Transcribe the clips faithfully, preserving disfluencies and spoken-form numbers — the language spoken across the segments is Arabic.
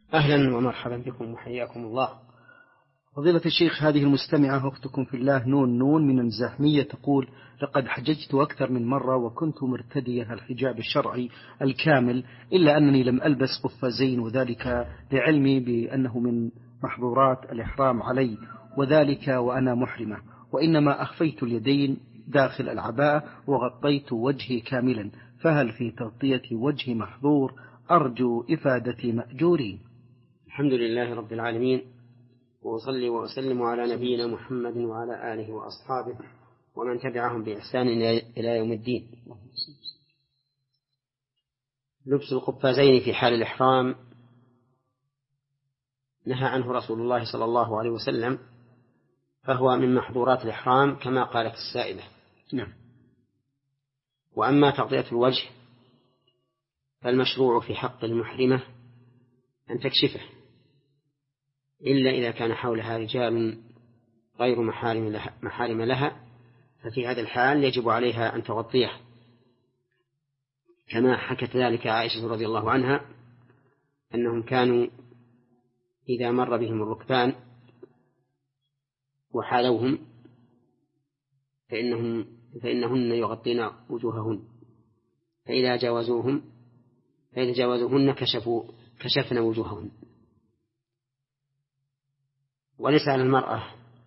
أهلا ومرحبا بكم وحياكم الله. فضيلة الشيخ، هذه المستمعة أختكم في الله نون نون من الزاحمية تقول: لقد حججت أكثر من مرة وكنت مرتدية الحجاب الشرعي الكامل، إلا أنني لم ألبس قفازين، وذلك لعلمي بأنه من محظورات الإحرام علي، وذلك وأنا محرمة، وإنما أخفيت اليدين داخل العباءة وغطيت وجهي كاملا، فهل في تغطية وجهي محظور؟ أرجو إفادتي مأجورين. الحمد لله رب العالمين، وأصلي وأسلم على نبينا محمد وعلى آله وأصحابه ومن تبعهم بإحسان إلى يوم الدين. لبس القفازين في حال الإحرام نهى عنه رسول الله صلى الله عليه وسلم، فهو من محظورات الإحرام كما قالت السائلة. نعم. وأما تغطية الوجه فالمشروع في حق المحرمة أن تكشفه، إلا إذا كان حولها رجال غير محارم لها, محارم لها ففي هذا الحال يجب عليها أن تغطيه، كما حكت ذلك عائشة رضي الله عنها أنهم كانوا إذا مر بهم الركبان وحالوهم فإنهم فإنهن يغطين وجوههن، فإذا جاوزوهم فإذا جاوزوهن كشفوا كشفن وجوههن. وليس على المرأة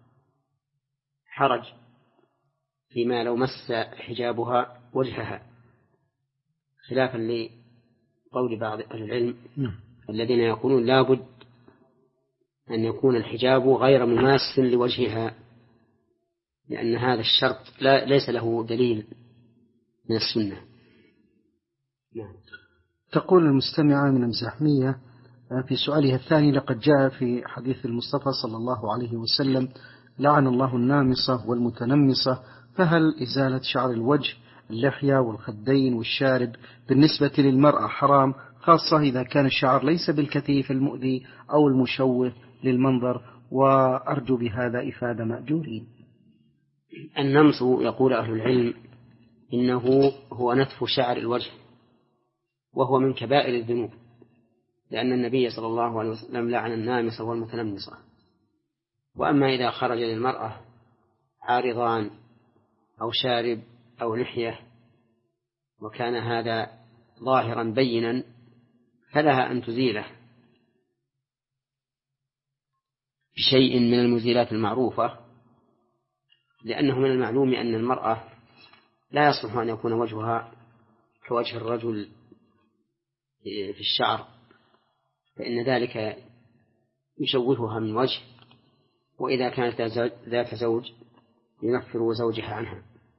حرج فيما لو مس حجابها وجهها، خلافا لقول بعض أهل العلم الذين يقولون لا بد أن يكون الحجاب غير مماس لوجهها، لأن هذا الشرط لا ليس له دليل من السنة. نعم. تقول المستمعة من الزحمية في سؤالها الثاني: لقد جاء في حديث المصطفى صلى الله عليه وسلم: لعن الله النامصة والمتنمصة، فهل إزالة شعر الوجه، اللحية والخدين والشارب بالنسبة للمرأة حرام، خاصة إذا كان الشعر ليس بالكثيف المؤذي أو المشوه للمنظر؟ وأرجو بهذا إفادة مأجورين. النمص يقول أهل العلم إنه هو نتف شعر الوجه، وهو من كبائر الذنوب، لأن النبي صلى الله عليه وسلم لعن النامصة والمتنمصة. وأما إذا خرج للمرأة عارضان أو شارب أو لحية وكان هذا ظاهرا بينا فلها أن تزيله بشيء من المزيلات المعروفة، لأنه من المعلوم أن المرأة لا يصلح أن يكون وجهها كوجه الرجل في الشعر، فإن ذلك يشوهها من وجه، وإذا كانت ذات زوج ينفر زوجها عنها.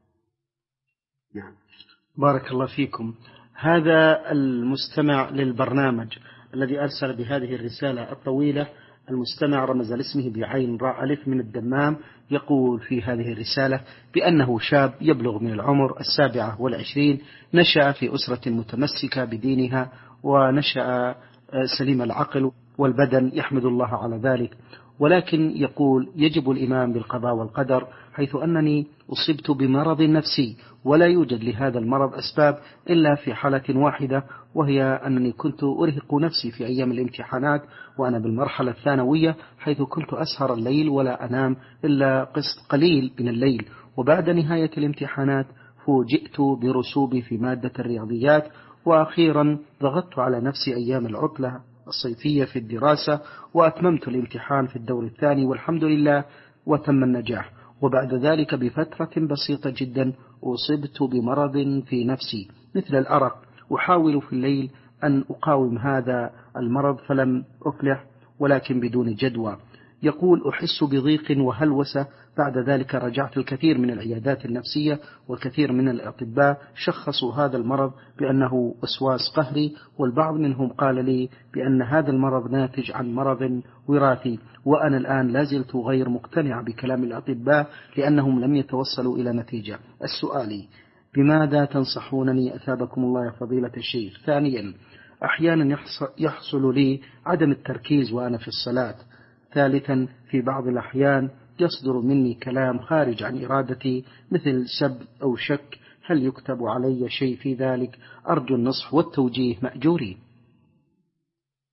نعم. بارك الله فيكم. هذا المستمع للبرنامج الذي أرسل بهذه الرسالة الطويلة، المستمع رمز لاسمه بعين راء ألف من الدمام، يقول في هذه الرسالة بأنه شاب يبلغ من العمر السابعة والعشرين، نشأ في أسرة متمسكة بدينها، ونشأ سليم العقل والبدن، يحمد الله على ذلك، ولكن يقول يجب الإيمان بالقضاء والقدر، حيث أنني أصبت بمرض نفسي ولا يوجد لهذا المرض أسباب إلا في حالة واحدة، وهي أنني كنت أرهق نفسي في أيام الامتحانات وأنا بالمرحلة الثانوية، حيث كنت أسهر الليل ولا أنام إلا قسط قليل من الليل، وبعد نهاية الامتحانات فوجئت برسوبي في مادة الرياضيات، وأخيرا ضغطت على نفسي أيام العطلة الصيفية في الدراسة وأتممت الامتحان في الدور الثاني والحمد لله وتم النجاح. وبعد ذلك بفترة بسيطة جدا أصبت بمرض في نفسي مثل الأرق، أحاول في الليل أن أقاوم هذا المرض فلم أفلح، ولكن بدون جدوى. يقول أحس بضيق وهلوسة. بعد ذلك رجعت الكثير من العيادات النفسية والكثير من الأطباء شخصوا هذا المرض بأنه وسواس قهري، والبعض منهم قال لي بأن هذا المرض ناتج عن مرض وراثي، وأنا الآن لازلت غير مقتنع بكلام الأطباء لأنهم لم يتوصلوا إلى نتيجة. السؤال: بماذا تنصحونني أثابكم الله يا فضيلة الشيخ؟ ثانيا، أحيانا يحصل لي عدم التركيز وأنا في الصلاة. ثالثا، في بعض الأحيان يصدر مني كلام خارج عن إرادتي مثل سب أو شك، هل يكتب علي شيء في ذلك؟ أرجو النصح والتوجيه مأجورين.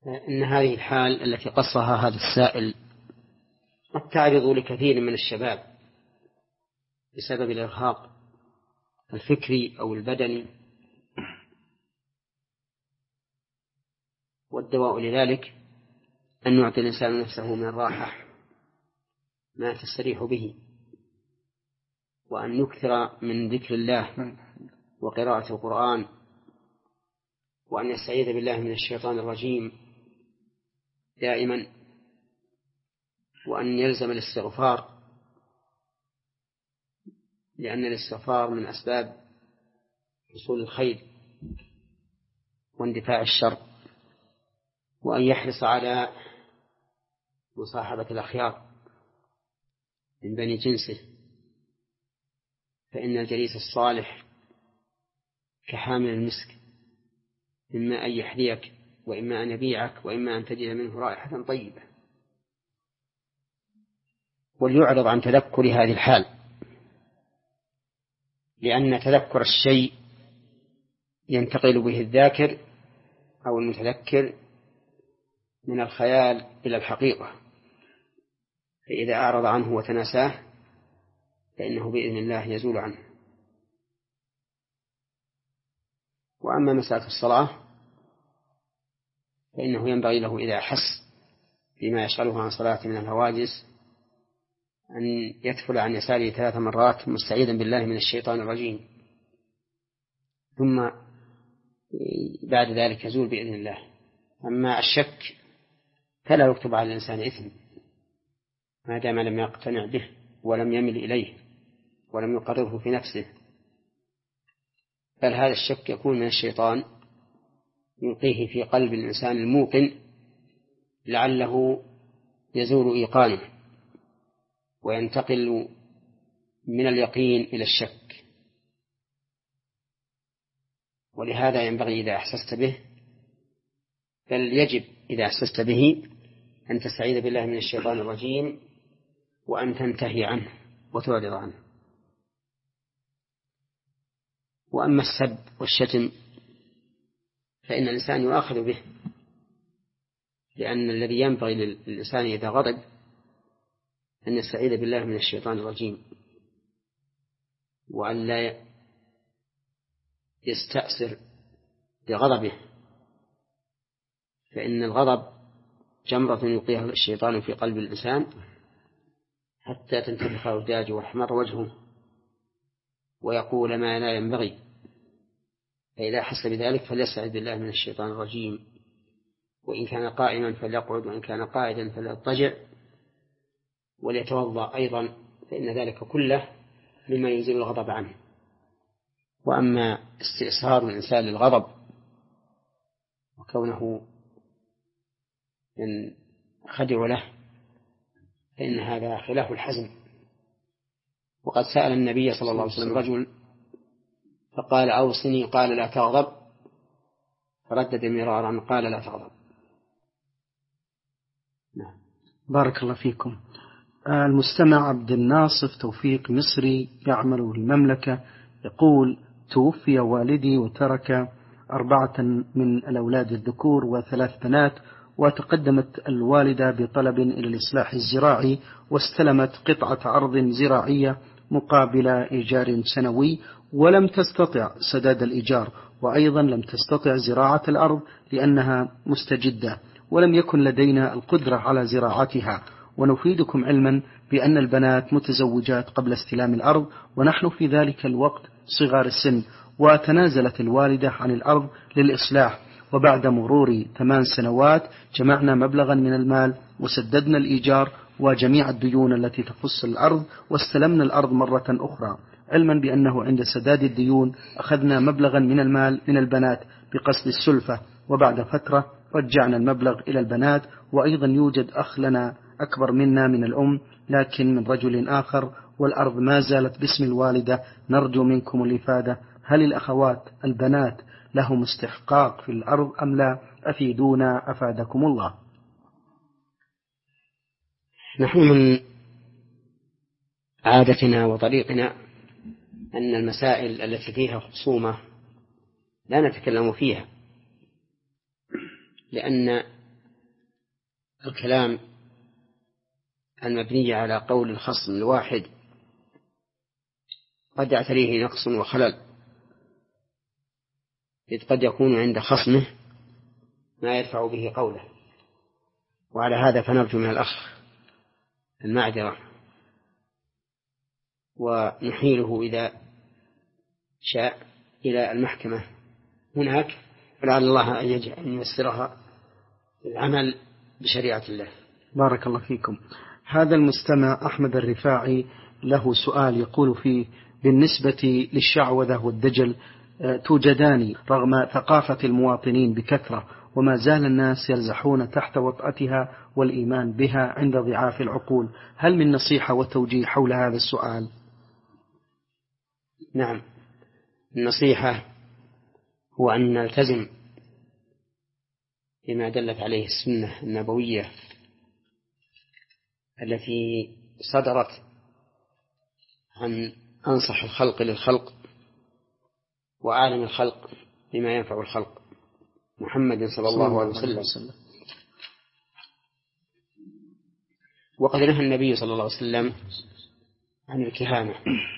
إن هذه الحال التي قصها هذا السائل قد تعرض لكثير من الشباب بسبب الإرهاق الفكري أو البدني، والدواء لذلك أن يعطي الإنسان نفسه من الراحة ما تستريح به، وأن يكثر من ذكر الله وقراءة القرآن، وأن يستعيذ بالله من الشيطان الرجيم دائما، وأن يلزم الاستغفار، لأن الاستغفار من أسباب حصول الخير واندفاع الشر، وأن يحرص على مصاحبة الأخيار من بني جنسه، فإن الجليس الصالح كحامل المسك، إما أن يحذيك وإما أن يبيعك وإما أن تجد منه رائحة طيبة. وليعرض عن تذكر هذه الحال، لأن تذكر الشيء ينتقل به الذاكر أو المتذكر من الخيال إلى الحقيقة، فإذا أعرض عنه وتناساه فإنه بإذن الله يزول عنه. وأما مسألة الصلاة فإنه ينبغي له إذا أحس بما يشغله عن صلاة من الهواجس أن يدخل عن يساره ثلاث مرات مستعيذا بالله من الشيطان الرجيم، ثم بعد ذلك يزول بإذن الله. أما الشك فلا يكتب على الإنسان إثم ما دام لم يقتنع به ولم يمل إليه ولم يقرره في نفسه، بل هذا الشك يكون من الشيطان يلقيه في قلب الإنسان الموقن لعله يزول إيقانه وينتقل من اليقين إلى الشك. ولهذا ينبغي إذا أحسست به، بل يجب إذا أحسست به أن تستعيذ بالله من الشيطان الرجيم وأن تنتهي عنه وتعرض عنه. وأما السب والشتم فإن الإنسان يؤاخذ به، لأن الذي ينبغي للإنسان إذا غضب أن يستعيذ بالله من الشيطان الرجيم، وأن لا يستأثر بغضبه، فإن الغضب جمرة يلقيها الشيطان في قلب الإنسان حتى تنتفخ أوداجه ويحمر وجهه ويقول ما لا ينبغي. فإذا حس بذلك فليستعذ بالله من الشيطان الرجيم، وإن كان قائما فليقعد، وإن كان قاعدا فليضطجع، وليتوضأ أيضا، فإن ذلك كله مما ينزل الغضب عنه. وأما استئثار الإنسان للغضب وكونه ينخدع له فإن هذا خلاف الحزم. وقد سأل النبي صلى الله عليه وسلم رجل فقال أوصني، قال لا تغضب، فردد مرارا قال لا تغضب. نعم. بارك الله فيكم. المستمع عبد الناصف توفيق مصري يعمل بالمملكة يقول: توفي والدي وترك أربعة من الأولاد الذكور وثلاث بنات، وتقدمت الوالدة بطلب إلى الإصلاح الزراعي واستلمت قطعة أرض زراعية مقابل إيجار سنوي، ولم تستطع سداد الإيجار، وأيضا لم تستطع زراعة الأرض لأنها مستجدة، ولم يكن لدينا القدرة على زراعتها. ونفيدكم علما بأن البنات متزوجات قبل استلام الأرض، ونحن في ذلك الوقت صغار السن. وتنازلت الوالدة عن الأرض للإصلاح، وبعد مرور ثمان سنوات جمعنا مبلغا من المال وسددنا الإيجار وجميع الديون التي تخص الأرض، واستلمنا الأرض مرة أخرى، علما بأنه عند سداد الديون أخذنا مبلغا من المال من البنات بقصد السلفة، وبعد فترة رجعنا المبلغ إلى البنات. وأيضا يوجد أخ لنا أكبر منا من الأم لكن من رجل آخر، والأرض ما زالت باسم الوالدة. نرجو منكم الإفادة، هل الأخوات البنات لهم استحقاق في الأرض أم لا؟ أفيدونا أفادكم الله. نحن من عادتنا وطريقنا أن المسائل التي فيها خصومة لا نتكلم فيها، لأن الكلام المبني على قول الخصم الواحد قد يعتريه نقص وخلل، إذ قد يكون عند خصمه ما يدفع به قوله، وعلى هذا فنرجو من الأخ المعذرة ونحيله إذا شاء إلى المحكمة هناك، فلعل الله أن ييسرها العمل بشريعة الله. بارك الله فيكم. هذا المستمع أحمد الرفاعي له سؤال يقول فيه: بالنسبة للشعوذة والدجل توجدان رغم ثقافة المواطنين بكثرة، وما زال الناس يرزحون تحت وطأتها والإيمان بها عند ضعاف العقول، هل من نصيحة وتوجيه حول هذا السؤال؟ نعم، النصيحة هو أن نلتزم بما دلت عليه السنة النبوية التي صدرت عن أنصح الخلق للخلق وأعلم الخلق بما ينفع الخلق، محمد صلى الله عليه وسلم. وقد نهى النبي صلى الله عليه وسلم عن الكهانة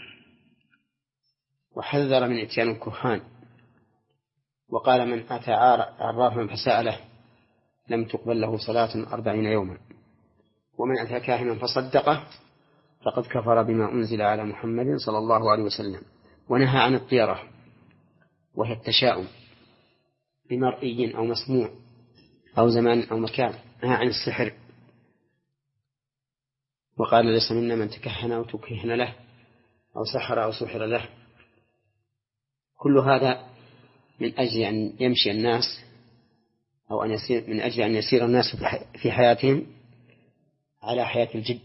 وحذر من اتيان الكهان، وقال: من أتى عرافا فسأله لم تقبل له صلاة أربعين يوما، ومن أتى كاهنا فصدقه فقد كفر بما أنزل على محمد صلى الله عليه وسلم. ونهى عن الطيرة وهي التشاؤم بمرئي أو مسموع أو زمان أو مكان، نهى عن السحر وقال: ليس منا من تكهن أو تكهن له أو سحر أو سحر له. كل هذا من أجل أن يمشي الناس أو أن يسير من أجل أن يسير الناس في حياتهم على حياة الجد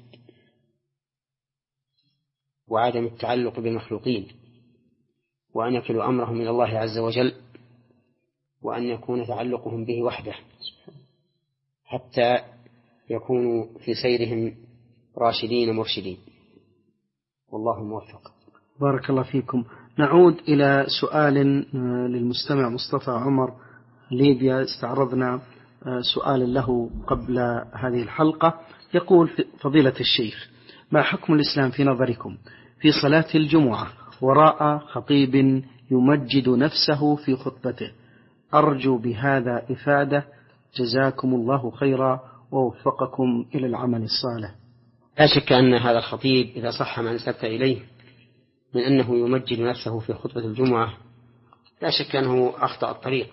وعدم التعلق بالمخلوقين، وأن يكلوا أمرهم إلى الله عز وجل، وأن يكون تعلقهم به وحده حتى يكونوا في سيرهم راشدين مرشدين، والله موفق. بارك الله فيكم. نعود إلى سؤال للمستمع مصطفى عمر ليبيا، استعرضنا سؤال له قبل هذه الحلقة. يقول: فضيلة الشيخ، ما حكم الإسلام في نظركم في صلاة الجمعة وراء خطيب يمجد نفسه في خطبته؟ أرجو بهذا إفادة، جزاكم الله خيرا ووفقكم إلى العمل الصالح. لا شك أن هذا الخطيب إذا صح ما نسبت إليه من أنه يمجد نفسه في خطبة الجمعة لا شك أنه أخطأ الطريق.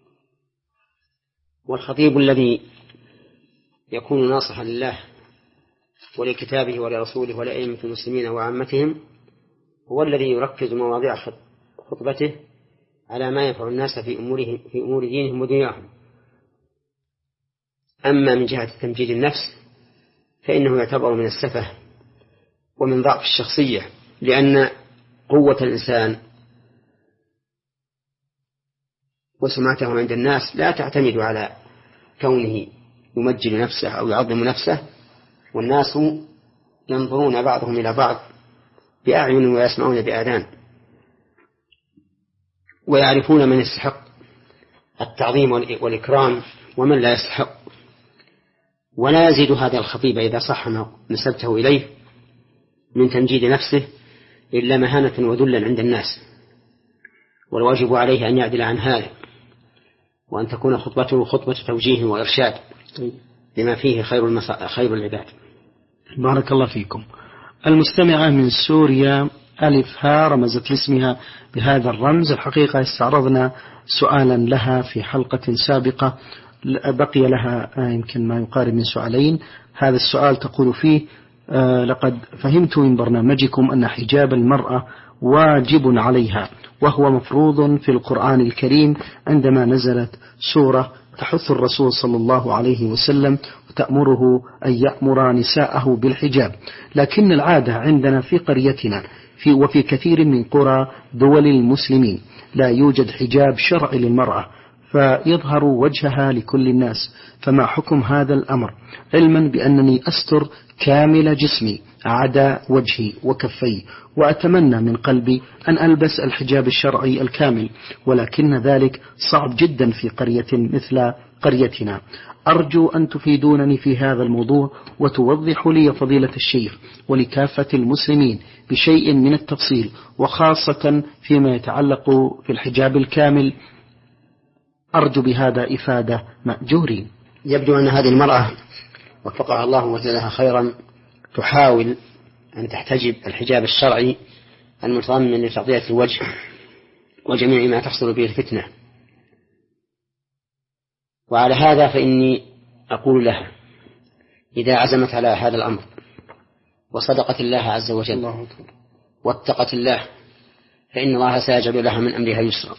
والخطيب الذي يكون ناصحا لله ولكتابه ولرسوله ولأئمة المسلمين وعامتهم هو الذي يركز مواضيع خطبته على ما ينفع الناس في أمورهم في أمور دينهم ودنياهم. أما من جهة تمجيد النفس فإنه يعتبر من السفه ومن ضعف الشخصية، لأن قوة الإنسان وسمعته عند الناس لا تعتمد على كونه يمجد نفسه أو يعظم نفسه، والناس ينظرون بعضهم إلى بعض بأعين ويسمعون بآذان، ويعرفون من يستحق التعظيم والإكرام ومن لا يستحق. ولا يزيد هذا الخطيب إذا صح ما نسبته إليه من تمجيد نفسه إلا مهانة وذلا عند الناس، والواجب عليه أن يعدل عن هذا، وأن تكون خطبته خطبة توجيه وإرشاد بما فيه خير, المصا... خير العباد. بارك الله فيكم. المستمعة من سوريا ألف ها رمزت لاسمها بهذا الرمز. الحقيقة استعرضنا سؤالا لها في حلقة سابقة، بقي لها يمكن ما يقارب من سؤالين. هذا السؤال تقول فيه: آه لقد فهمت من برنامجكم أن حجاب المرأة واجب عليها، وهو مفروض في القرآن الكريم عندما نزلت سورة تحث الرسول صلى الله عليه وسلم وتأمره أن يأمر نساءه بالحجاب، لكن العادة عندنا في قريتنا في وفي كثير من قرى دول المسلمين لا يوجد حجاب شرعي للمرأة، فيظهر وجهها لكل الناس، فما حكم هذا الأمر، علما بأنني أستر كامل جسمي عدا وجهي وكفي، وأتمنى من قلبي أن ألبس الحجاب الشرعي الكامل، ولكن ذلك صعب جدا في قرية مثل قريتنا. أرجو أن تفيدونني في هذا الموضوع وتوضحوا لي فضيلة الشيخ ولكافة المسلمين بشيء من التفصيل، وخاصة فيما يتعلق في الحجاب الكامل. أرجو بهذا إفادة مأجورين. يبدو أن هذه المرأة وفقها الله وجزاها خيرا تحاول أن تحتجب الحجاب الشرعي المتضمن لتغطية الوجه وجميع ما تحصل به الفتنة، وعلى هذا فإني أقول لها إذا عزمت على هذا الأمر وصدقت الله عز وجل واتقت الله فإن الله سيجعل لها من أمرها يسرا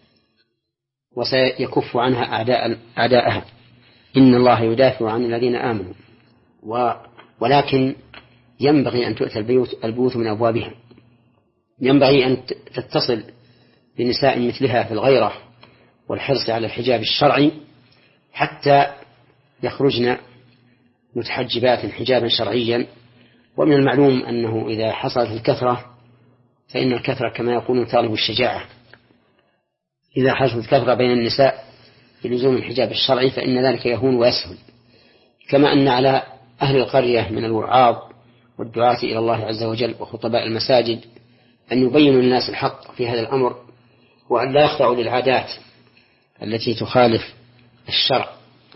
وسيكف عنها أعداء أعداءها. إن الله يدافع عن الذين آمنوا، ولكن ينبغي أن تؤتى البيوت البيوت من أبوابها. ينبغي أن تتصل بنساء مثلها في الغيرة والحرص على الحجاب الشرعي حتى يخرجن متحجبات حجابا شرعيا. ومن المعلوم أنه إذا حصلت الكثرة فإن الكثرة كما يقولون طالب الشجاعة. إذا حصلت كثرة بين النساء بلزوم الحجاب الشرعي فإن ذلك يهون ويسهل، كما أن على أهل القرية من الوعاظ والدعاة إلى الله عز وجل وخطباء المساجد أن يبينوا للناس الحق في هذا الأمر، وأن لا يخضعوا للعادات التي تخالف الشرع.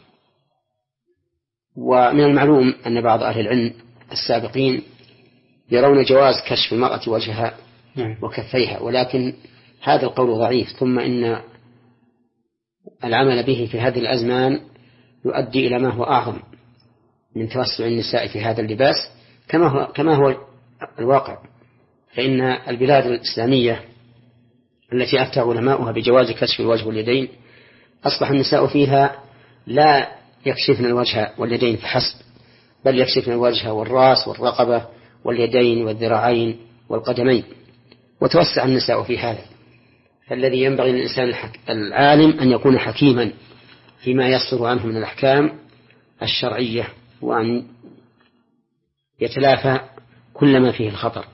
ومن المعلوم أن بعض أهل العلم السابقين يرون جواز كشف المرأة وجهها وكفيها، ولكن هذا القول ضعيف، ثم إن العمل به في هذه الأزمان يؤدي إلى ما هو أعظم من توسع النساء في هذا اللباس كما هو, كما هو الواقع. فإن البلاد الإسلامية التي أفتى علماؤها بجواز كشف الوجه واليدين أصبح النساء فيها لا يكشفن الوجه واليدين فحسب، بل يكشفن الوجه والرأس والرقبة واليدين والذراعين والقدمين، وتوسع النساء في هذا. فالذي ينبغي للإنسان العالم أن يكون حكيما فيما يصدر عنه من الأحكام الشرعية، وأن يتلافى كل ما فيه الخطر.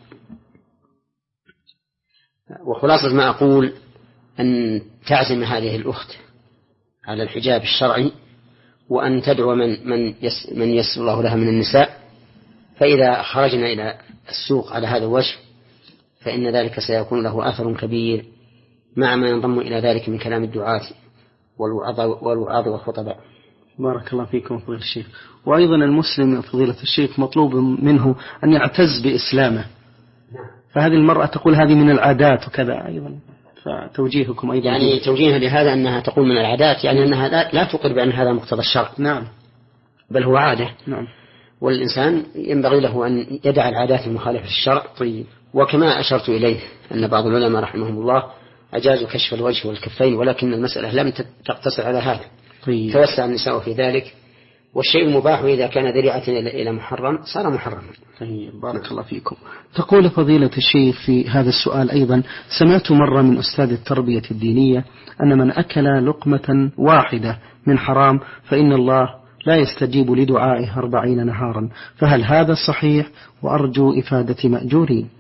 وخلاصة ما أقول أن تعزم هذه الأخت على الحجاب الشرعي، وأن تدعو من من من يسر الله لها من النساء، فإذا خرجنا إلى السوق على هذا الوجه فإن ذلك سيكون له أثر كبير مع ما ينضم إلى ذلك من كلام الدعاة والوعاظ والخطباء. بارك الله فيكم فضيلة الشيخ. وأيضا المسلم فضيلة الشيخ مطلوب منه أن يعتز بإسلامه، فهذه المرأة تقول هذه من العادات وكذا أيضا، فتوجيهكم أيضا يعني توجيهها لهذا أنها تقول من العادات، يعني أنها لا, لا تقر بأن هذا مقتضى الشرع. نعم، بل هو عادة. نعم. والإنسان ينبغي له أن يدع العادات المخالفة للشرع. طيب. وكما أشرت إليه أن بعض العلماء رحمهم الله أجازوا كشف الوجه والكفين، ولكن المسألة لم تقتصر على هذا. طيب. توسع النساء في ذلك، والشيء المباح إذا كان ذريعة إلى محرم صار محرما. طيب. بارك الله فيكم. تقول فضيلة الشيخ في هذا السؤال أيضا: سمعت مرة من أستاذ التربية الدينية أن من أكل لقمة واحدة من حرام فإن الله لا يستجيب لدعائه أربعين نهارا، فهل هذا صحيح؟ وأرجو إفادة مأجورين.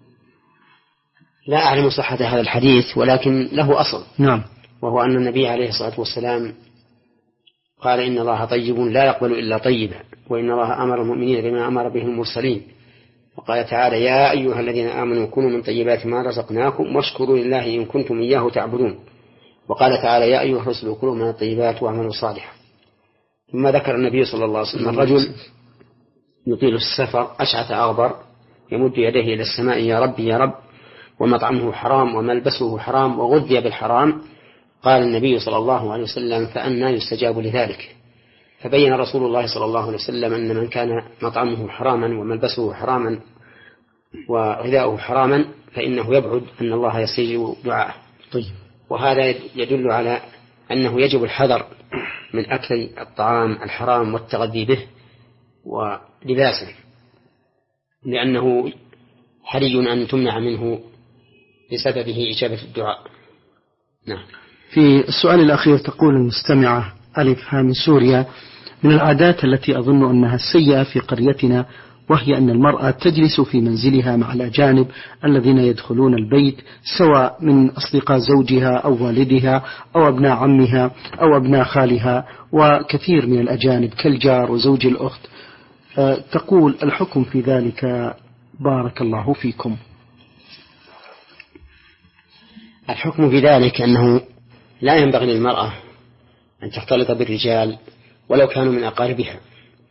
لا أعلم صحة هذا الحديث، ولكن له أصل. نعم. وهو أن النبي عليه الصلاة والسلام قال: إن الله طيب لا يقبل إلا طيبا، وإن الله أمر المؤمنين بما أمر به المرسلين. وقال تعالى: يا أيها الذين آمنوا كونوا من طيبات ما رزقناكم واشكروا لله إن كنتم إياه تعبدون. وقال تعالى: يا أيها الرسل كلوا من الطيبات واعملوا صالحا. ثم ذكر النبي صلى الله عليه وسلم الرجل يطيل السفر أشعث أغبر يمد يديه إلى السماء: يا ربي يا رب، ومطعمه حرام وملبسه حرام وغذي بالحرام. قال النبي صلى الله عليه وسلم: فأنى يستجاب لذلك؟ فبين رسول الله صلى الله عليه وسلم أن من كان مطعمه حراما وملبسه حراما وغذاؤه حراما فإنه يبعد أن الله يستجيب دعاءه. طيب. وهذا يدل على أنه يجب الحذر من أكل الطعام الحرام والتغذي به ولباسه، لأنه حري أن تمنع منه بسببه إجابة الدعاء. نعم. في السؤال الأخير تقول المستمعة ألف ها من سوريا: من العادات التي أظن أنها السيئة في قريتنا وهي أن المرأة تجلس في منزلها مع الأجانب الذين يدخلون البيت، سواء من أصدقاء زوجها أو والدها أو أبناء عمها أو أبناء خالها وكثير من الأجانب كالجار وزوج الأخت. تقول الحكم في ذلك بارك الله فيكم. الحكم في ذلك أنه لا ينبغي للمرأة أن تختلط بالرجال ولو كانوا من أقاربها،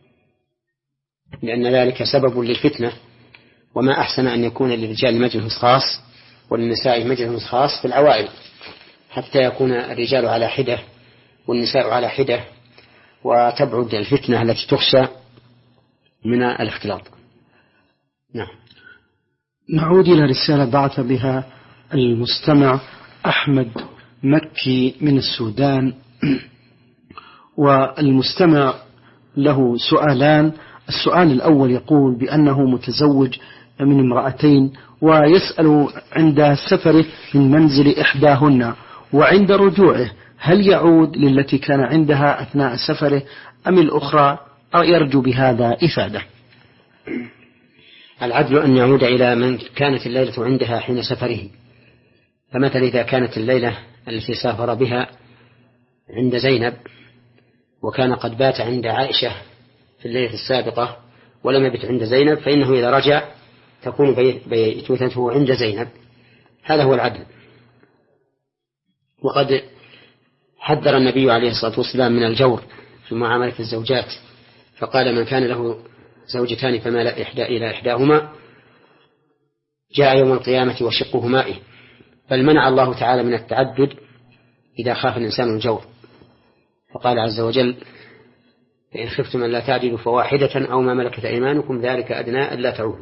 لأن ذلك سبب للفتنة، وما أحسن أن يكون للرجال مجلس خاص وللنساء مجلس خاص في العوائل، حتى يكون الرجال على حدة والنساء على حدة، وتبعد الفتنة التي تخشى من الاختلاط. نعم. نعود إلى رسالة بعث بها المستمع أحمد مكي من السودان، والمستمع له سؤالان. السؤال الأول يقول بأنه متزوج من امرأتين، ويسأل عند سفره من منزل إحداهن وعند رجوعه هل يعود للتي كان عندها أثناء سفره أم الأخرى، أو يرجو بهذا إفادة؟ العدل أن يعود إلى من كانت الليلة عندها حين سفره. فمثل إذا كانت الليلة التي سافر بها عند زينب وكان قد بات عند عائشة في الليلة السابقة ولم يبت عند زينب، فإنه إذا رجع تكون بيتوتته عند زينب. هذا هو العدل. وقد حذر النبي عليه الصلاة والسلام من الجور في معاملة الزوجات، فقال من كان له زوجتان فمال إحدى إلى إحداهما جاء يوم القيامة وشقه مائه. بل منع الله تعالى من التعدد إذا خاف الإنسان الجور، فقال عز وجل فإن خفتم أن لا تعدلوا فواحدة أو ما ملكت أيمانكم ذلك أدنى ألا تعودوا.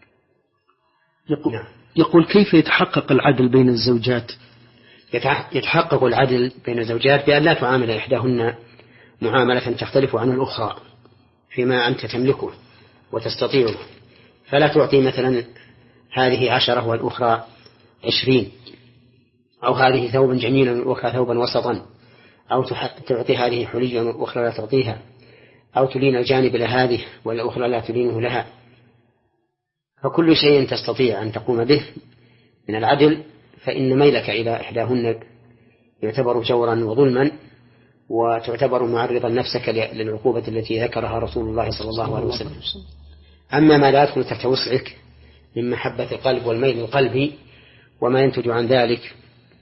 يقول, يقول كيف يتحقق العدل بين الزوجات؟ يتحقق العدل بين الزوجات بأن لا تعامل إحداهن معاملة تختلف عن الأخرى فيما أنت تملكه وتستطيعه، فلا تعطي مثلا هذه عشرة والأخرى عشرين، أو هذه ثوبا جميلا والأخرى ثوبا وسطا، أو تعطي هذه حليا والأخرى لا تعطيها، أو تلين الجانب لهذه والأخرى لا تلينه لها. فكل شيء تستطيع أن تقوم به من العدل فإن ميلك إلى إحداهن يعتبر جورا وظلما، وتعتبر معرضا نفسك للعقوبة التي ذكرها رسول الله صلى الله عليه وسلم. أما ما لا يدخل تحت وسعك من محبة القلب والميل القلبي وما ينتج عن ذلك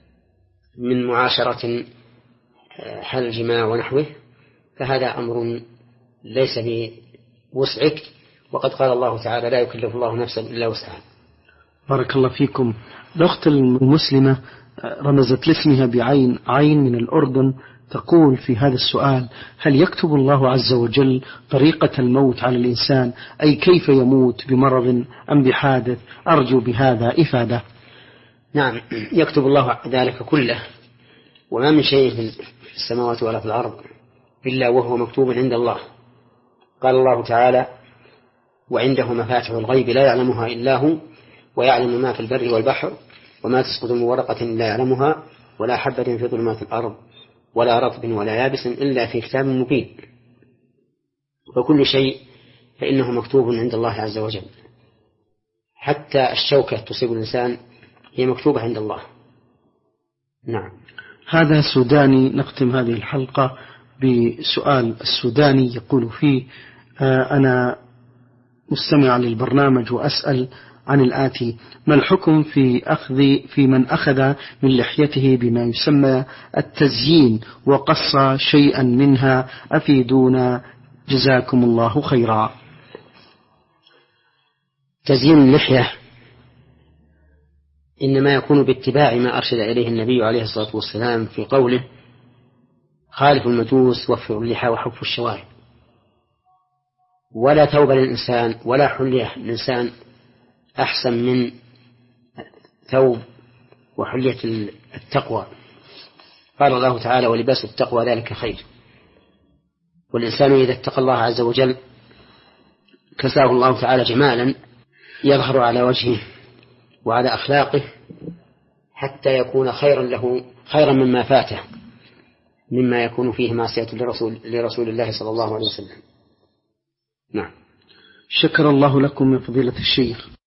من معاشرة حل الجماع ونحوه، فهذا أمر ليس بوسعك، وقد قال الله تعالى لا يكلف الله نفسا إلا وسعها. بارك الله فيكم. الأخت المسلمة رمزت لاسمها بعين عين من الأردن، تقول في هذا السؤال هل يكتب الله عز وجل طريقة الموت على الإنسان، أي كيف يموت بمرض أم بحادث؟ أرجو بهذا إفادة. نعم، يكتب الله ذلك كله، وما من شيء في السماوات ولا في الأرض إلا وهو مكتوب عند الله. قال الله تعالى وعنده مفاتح الغيب لا يعلمها إلا هو ويعلم ما في البر والبحر وما تسقط من ورقة إلا يعلمها ولا حبة في ظلمات الأرض ولا رطب ولا يابس إلا في كتاب مبين. وكل شيء فإنه مكتوب عند الله عز وجل، حتى الشوكة تصيب الإنسان هي مكتوبة عند الله. نعم. هذا سوداني. نختم هذه الحلقة بسؤال السوداني يقول فيه أنا مستمع للبرنامج وأسأل عن الآتي: ما الحكم في أخذ في من أخذ من لحيته بما يسمى التزيين وقص شيئا منها؟ أفيدونا جزاكم الله خيرا. تزيين اللحية إنما يكون باتباع ما أرشد إليه النبي عليه الصلاة والسلام في قوله خالف المجوس وفر اللحى وحف الشوارب. ولا ثوب للإنسان ولا حلية للإنسان أحسن من ثوب وحلية التقوى. قال الله تعالى ولباس التقوى ذلك خير. والإنسان إذا اتقى الله عز وجل كساه الله تعالى جمالا يظهر على وجهه وعلى أخلاقه حتى يكون خيرا له خيرا مما فاته مما يكون فيه معصية لرسول, لرسول الله صلى الله عليه وسلم. نعم. شكر الله لكم من فضيلة الشيخ.